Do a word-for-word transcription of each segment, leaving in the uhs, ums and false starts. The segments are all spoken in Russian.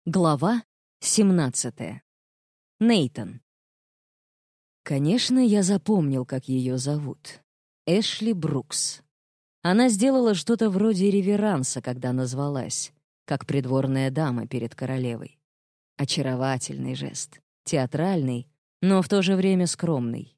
Глава семнадцатая. Нейтан. Конечно, я запомнил, как ее зовут. Эшли Брукс. Она сделала что-то вроде реверанса, когда назвалась, как придворная дама перед королевой. Очаровательный жест, театральный, но в то же время скромный.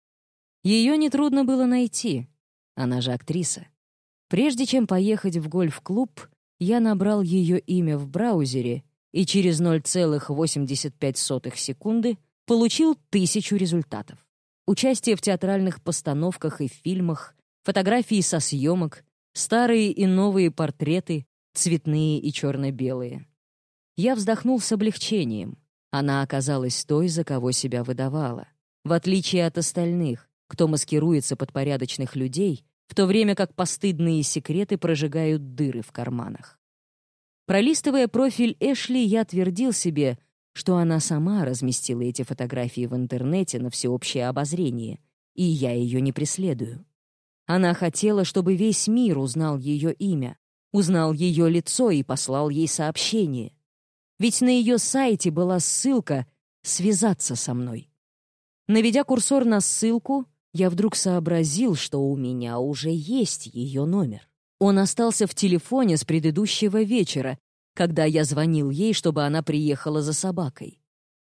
Ее нетрудно было найти, она же актриса. Прежде чем поехать в гольф-клуб, я набрал ее имя в браузере и через ноль целых восемьдесят пять сотых секунды получил тысячу результатов. Участие в театральных постановках и фильмах, фотографии со съемок, старые и новые портреты, цветные и черно-белые. Я вздохнул с облегчением. Она оказалась той, за кого себя выдавала. В отличие от остальных, кто маскируется под порядочных людей, в то время как постыдные секреты прожигают дыры в карманах. Пролистывая профиль Эшли, я твердил себе, что она сама разместила эти фотографии в интернете на всеобщее обозрение, и я ее не преследую. Она хотела, чтобы весь мир узнал ее имя, узнал ее лицо и послал ей сообщение. Ведь на ее сайте была ссылка «Связаться со мной». Наведя курсор на ссылку, я вдруг сообразил, что у меня уже есть ее номер. Он остался в телефоне с предыдущего вечера, когда я звонил ей, чтобы она приехала за собакой.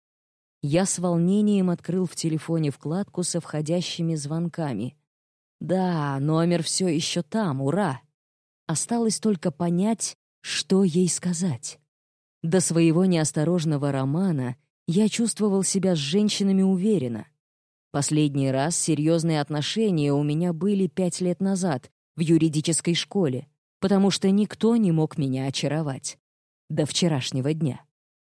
Я с волнением открыл в телефоне вкладку со входящими звонками. Да, номер все еще там, ура! Осталось только понять, что ей сказать. До своего неосторожного романа я чувствовал себя с женщинами уверенно. Последний раз серьезные отношения у меня были пять лет назад, в юридической школе, потому что никто не мог меня очаровать. До вчерашнего дня.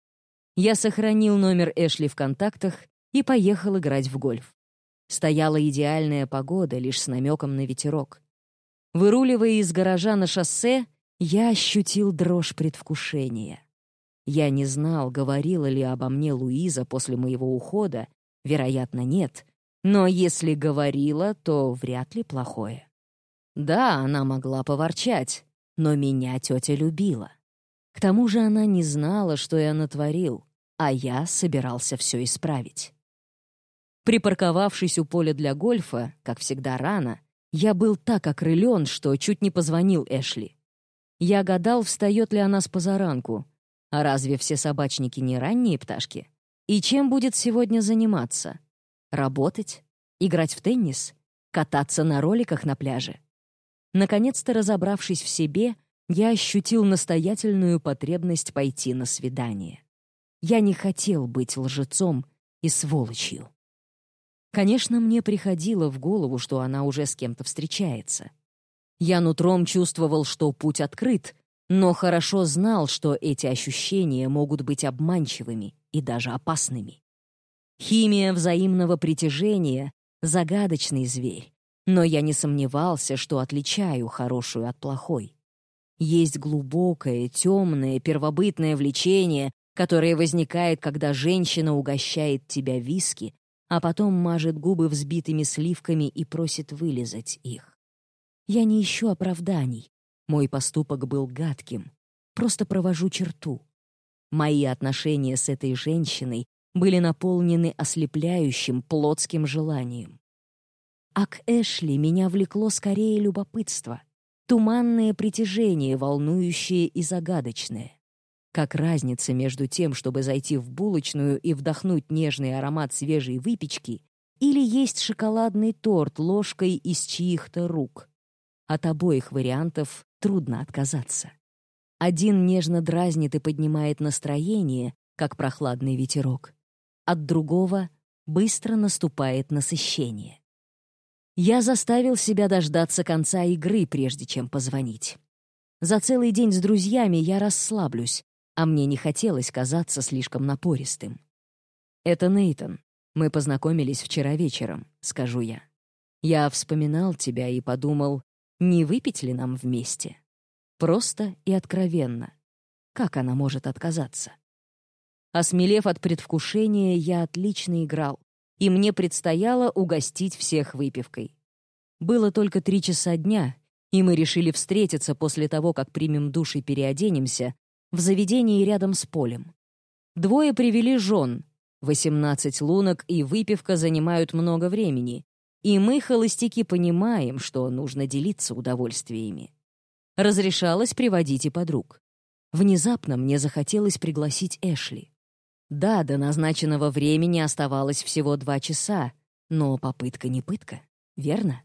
Я сохранил номер Эшли в контактах и поехал играть в гольф. Стояла идеальная погода, лишь с намеком на ветерок. Выруливая из гаража на шоссе, я ощутил дрожь предвкушения. Я не знал, говорила ли обо мне Луиза после моего ухода, вероятно, нет, но если говорила, то вряд ли плохое. Да, она могла поворчать, но меня тетя любила. К тому же она не знала, что я натворил, а я собирался все исправить. Припарковавшись у поля для гольфа, как всегда рано, я был так окрылен, что чуть не позвонил Эшли. Я гадал, встает ли она с позаранку. А разве все собачники не ранние пташки? И чем будет сегодня заниматься? Работать? Играть в теннис? Кататься на роликах на пляже? Наконец-то разобравшись в себе, я ощутил настоятельную потребность пойти на свидание. Я не хотел быть лжецом и сволочью. Конечно, мне приходило в голову, что она уже с кем-то встречается. Я нутром чувствовал, что путь открыт, но хорошо знал, что эти ощущения могут быть обманчивыми и даже опасными. Химия взаимного притяжения — загадочный зверь, но я не сомневался, что отличаю хорошую от плохой. Есть глубокое, темное, первобытное влечение, которое возникает, когда женщина угощает тебя виски, а потом мажет губы взбитыми сливками и просит вылизать их. Я не ищу оправданий. Мой поступок был гадким. Просто провожу черту. Мои отношения с этой женщиной были наполнены ослепляющим плотским желанием. А к Эшли меня влекло скорее любопытство. Туманное притяжение, волнующее и загадочное. Как разница между тем, чтобы зайти в булочную и вдохнуть нежный аромат свежей выпечки, или есть шоколадный торт ложкой из чьих-то рук. От обоих вариантов трудно отказаться. Один нежно дразнит и поднимает настроение, как прохладный ветерок. От другого быстро наступает насыщение. Я заставил себя дождаться конца игры, прежде чем позвонить. За целый день с друзьями я расслаблюсь, а мне не хотелось казаться слишком напористым. «Это Нейтан. Мы познакомились вчера вечером», — скажу я. «Я вспоминал тебя и подумал, не выпить ли нам вместе? Просто и откровенно. Как она может отказаться?» Осмелев от предвкушения, я отлично играл, и мне предстояло угостить всех выпивкой. Было только три часа дня, и мы решили встретиться после того, как примем душ и переоденемся, в заведении рядом с полем. Двое привели жен. восемнадцать лунок и выпивка занимают много времени, и мы, холостяки, понимаем, что нужно делиться удовольствиями. Разрешалось приводить и подруг. Внезапно мне захотелось пригласить Эшли. Да, до назначенного времени оставалось всего два часа, но попытка не пытка, верно?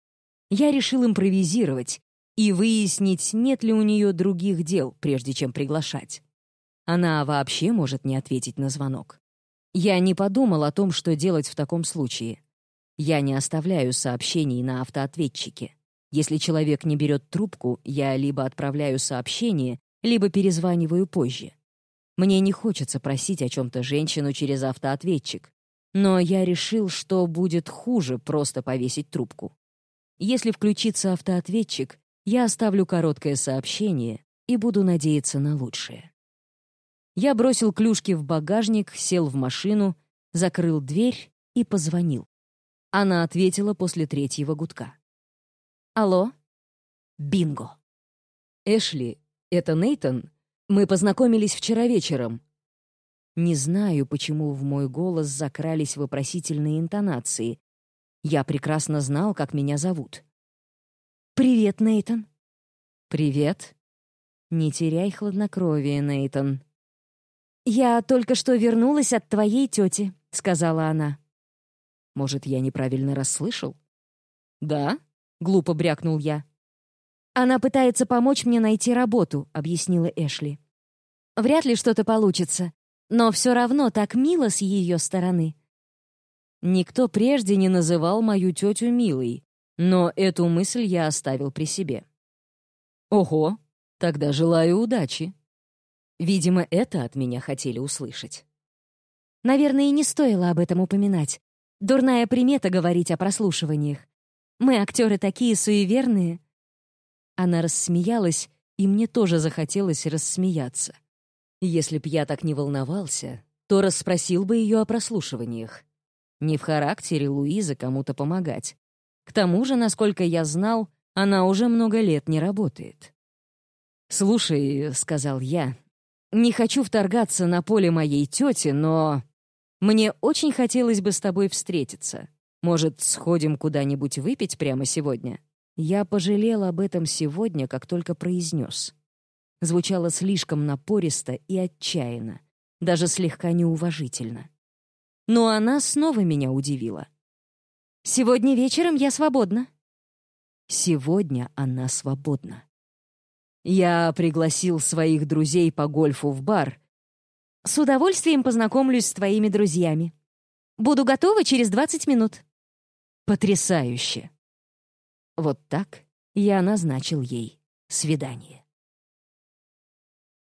Я решил импровизировать и выяснить, нет ли у нее других дел, прежде чем приглашать. Она вообще может не ответить на звонок. Я не подумал о том, что делать в таком случае. Я не оставляю сообщений на автоответчике. Если человек не берет трубку, я либо отправляю сообщение, либо перезваниваю позже. Мне не хочется просить о чем-то женщину через автоответчик, но я решил, что будет хуже просто повесить трубку. Если включится автоответчик, я оставлю короткое сообщение и буду надеяться на лучшее. Я бросил клюшки в багажник, сел в машину, закрыл дверь и позвонил. Она ответила после третьего гудка. «Алло?» «Бинго!» «Эшли, это Нейтан? Мы познакомились вчера вечером». Не знаю, почему в мой голос закрались вопросительные интонации. Я прекрасно знал, как меня зовут. «Привет, Нейтан». «Привет. Не теряй хладнокровие, Нейтан». «Я только что вернулась от твоей тети», — сказала она. «Может, я неправильно расслышал?» «Да?» — глупо брякнул я. «Она пытается помочь мне найти работу», — объяснила Эшли. «Вряд ли что-то получится, но все равно так мило с ее стороны». Никто прежде не называл мою тетю милой, но эту мысль я оставил при себе. «Ого, тогда желаю удачи». Видимо, это от меня хотели услышать. Наверное, и не стоило об этом упоминать. Дурная примета говорить о прослушиваниях. Мы, актеры, такие суеверные. Она рассмеялась, и мне тоже захотелось рассмеяться. Если б я так не волновался, то расспросил бы ее о прослушиваниях. Не в характере Луизы кому-то помогать. К тому же, насколько я знал, она уже много лет не работает. «Слушай», — сказал я, — «не хочу вторгаться на поле моей тети, но мне очень хотелось бы с тобой встретиться. Может, сходим куда-нибудь выпить прямо сегодня?» Я пожалел об этом сегодня, как только произнес. Звучало слишком напористо и отчаянно, даже слегка неуважительно. Но она снова меня удивила. «Сегодня вечером я свободна». Сегодня она свободна. Я пригласил своих друзей по гольфу в бар. «С удовольствием познакомлюсь с твоими друзьями. Буду готова через двадцать минут». Потрясающе. Вот так я назначил ей свидание.